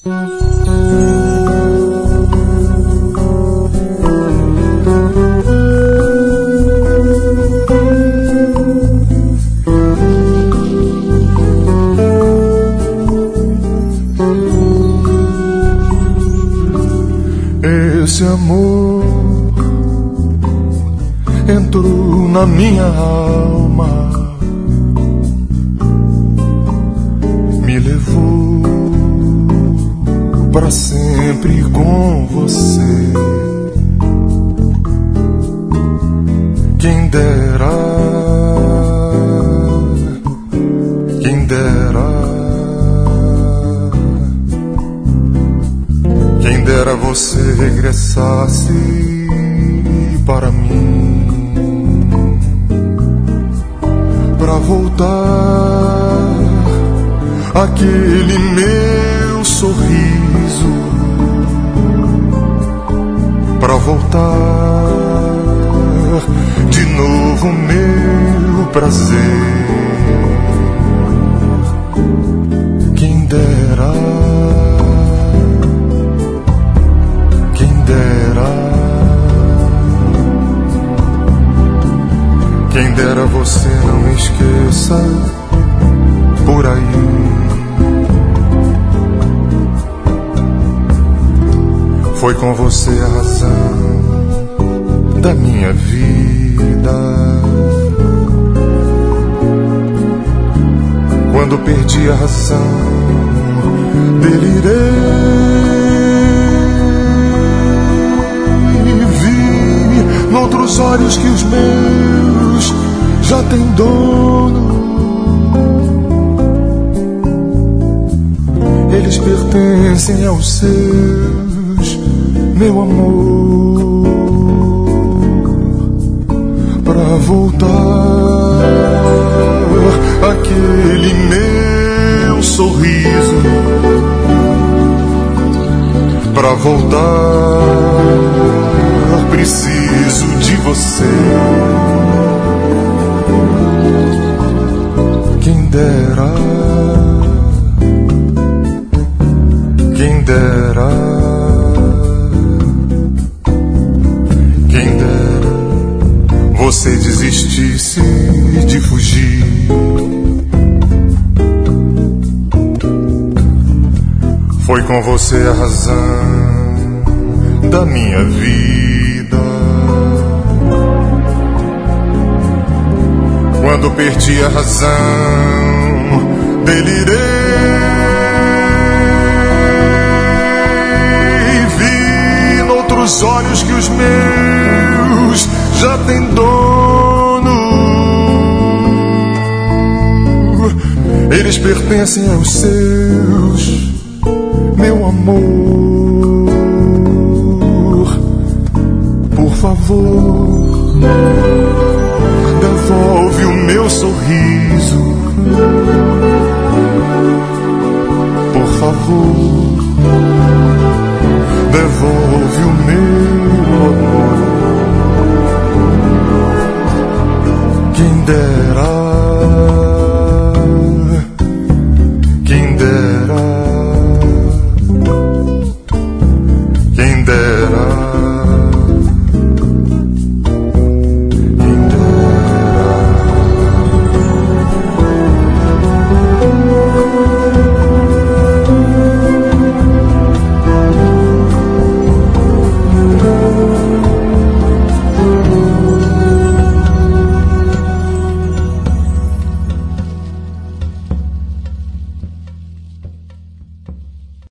Esse amor entrou na minha alma, me levou para sempre com você. Quem dera, quem dera, quem dera você regressasse para mim, pra voltar aquele meu sorriso, pra voltar de novo meu prazer. Quem dera, quem dera, quem dera você não me esqueça por aí. Foi com você a razão da minha vida. Quando perdi a razão, delirei e vi noutros olhos que os meus já têm dono. Eles pertencem aos seus, meu amor. Pra voltar aquele meu sorriso, pra voltar preciso de você. Quem dera, quem dera, quem dera você desistisse de fugir. Foi com você a razão da minha vida. Quando perdi a razão, delirei e vi noutros olhos que os meus já têm dono. Eles pertencem aos seus, meu amor. Por favor, devolve o meu sorriso. Por favor,